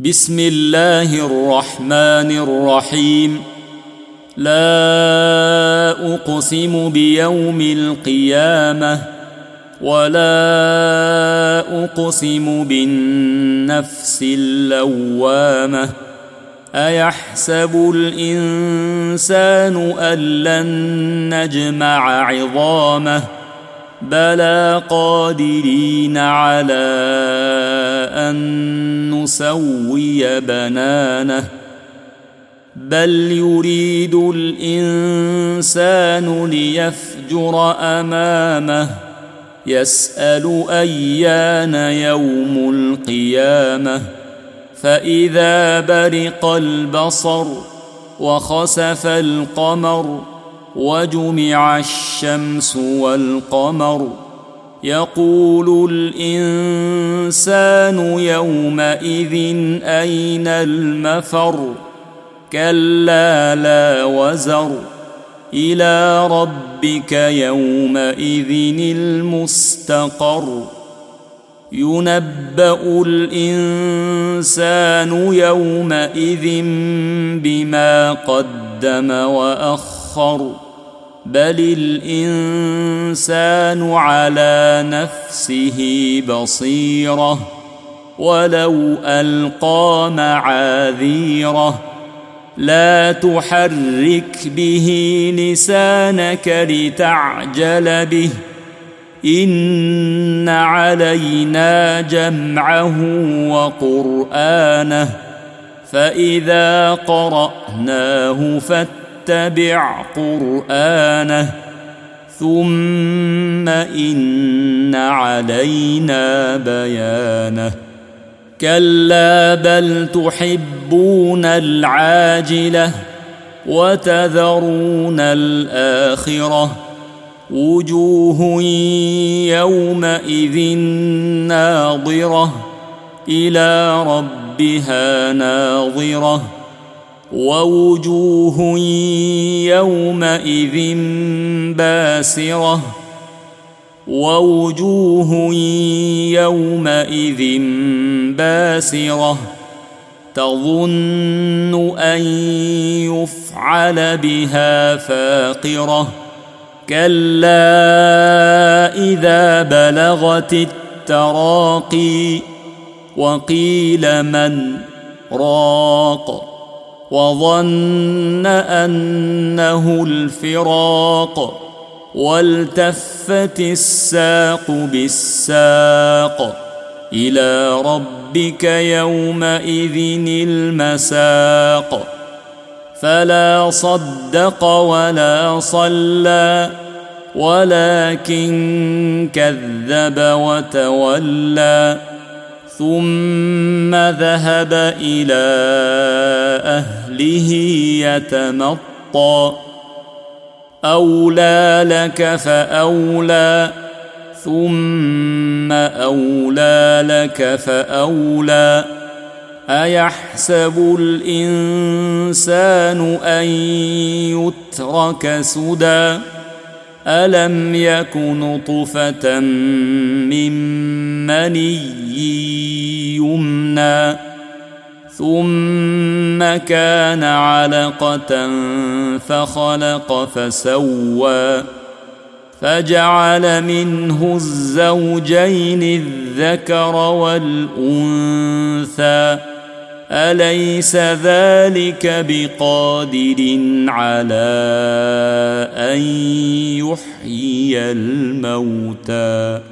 بسم الله الرحمن الرحيم. لا أقسم بيوم القيامة ولا أقسم بالنفس اللوامة. أيحسب الإنسان أن لن نجمع عظامه بلى قادرين على أن نسوي بنانه بل يريد الإنسان ليفجر أمامه يسأل أيان يوم القيامة فإذا برق البصر وخسف القمر وجمع الشمس والقمر يقول الإنسان يومئذ أين المفر كلا لا وزر إلى ربك يومئذ المستقر ينبأ الإنسان يومئذ بما قدم وأخر بل الإنسان على نفسه بصيرة ولو ألقى معاذيره لا تحرك به لسانك لتعجل به إن علينا جمعه وقرآنه فإذا قرأناه فاتبع قرآنه ثم إن علينا بيانه كلا بل تحبون العاجلة وتذرون الآخرة وجوه يومئذ ناظرة إلى ربها ناظرة ووجوه يومئذ باسرة تظن أن يفعل بها فاقرة كلا إذا بلغت التراقي وقيل من راق وظن أنه الفراق والتفت الساق بالساق إلى ربك يومئذ المساق فلا صدق ولا صلى ولكن كذب وتولى ثم ذهب إلى أهله يتمطى أولى لك فأولى ثم أولى لك فأولى أيحسب الإنسان أن يترك سدى ألم يك نطفة من مني يمنى ثم كان علقة فخلق فسوى فجعل منه الزوجين الذكر والأنثى أليس ذلك بقادر على أن يحيي الموتى